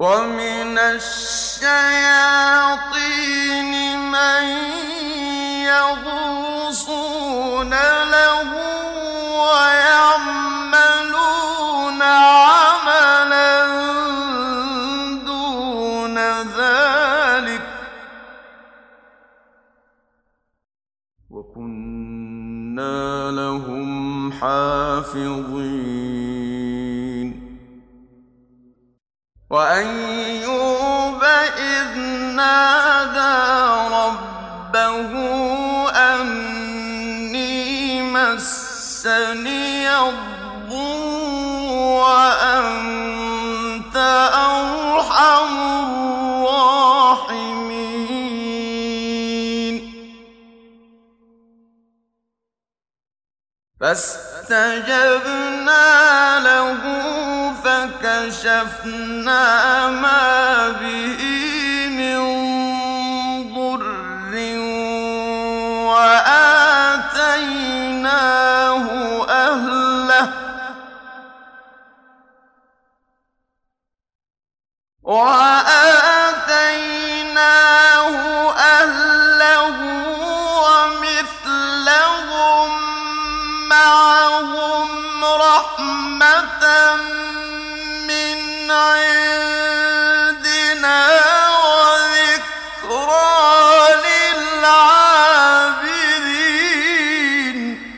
ومن الشياطين من يغوصون له ويعملون عملا دون ذلك وكنا لهم حافظين. وأيوب إذ نادى ربه أني مسني الضر وأنت أرحم الراحمين فاستجبنا له فكشفنا ما به من ضر وآتيناه أهله ومثلهم معهم رحمة من عندنا وذكرى للعابدين.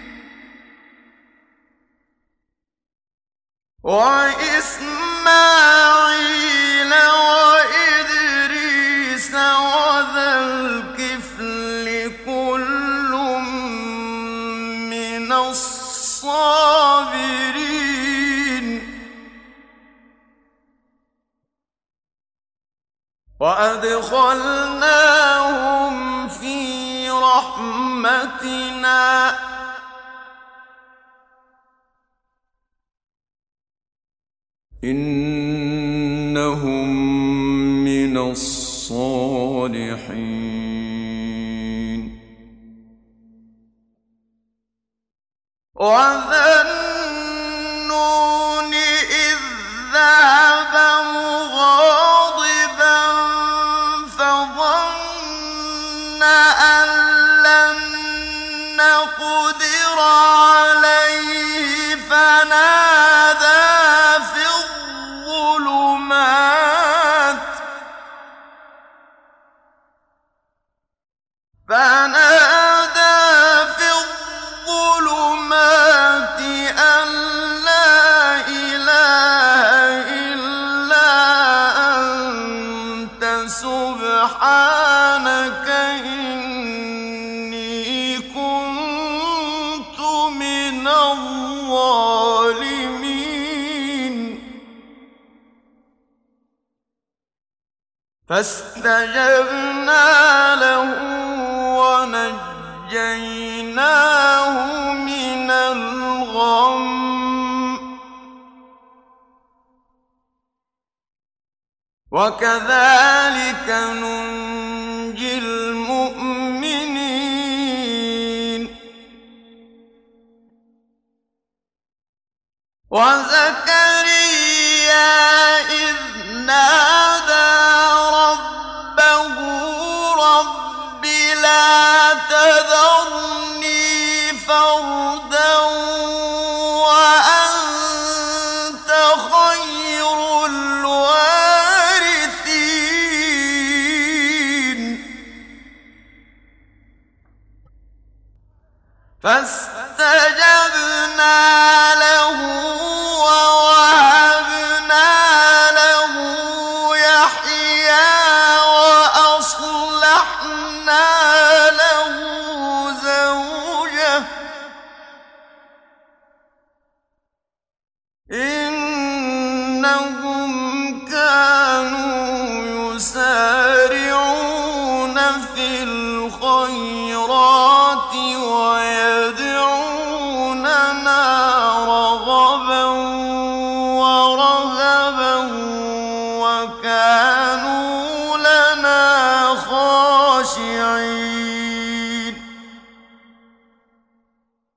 وإسماعيل وإدريس وذا الكفل كل من الصابرين وأدخلناهم في رحمتنا إنهم من الصالحين. وذا النون إذ ذهب مغاضبا فظن أن لن نقدر عليه فنادى في الظلمات أن لا إله إلا أنت سبحانك إني كنت من الظالمين. فاستجبنا له ونجيناه من الغم وكذلك ننجي المؤمنين. وزكريا إذ نادى ربه رب لا تذرني فردا وأنت خير الوارثين فاستجبنا له ووهبنا له يحيى وأصلحنا له زوجه إنهم كانوا يسارعون في الخيرات ويدعوننا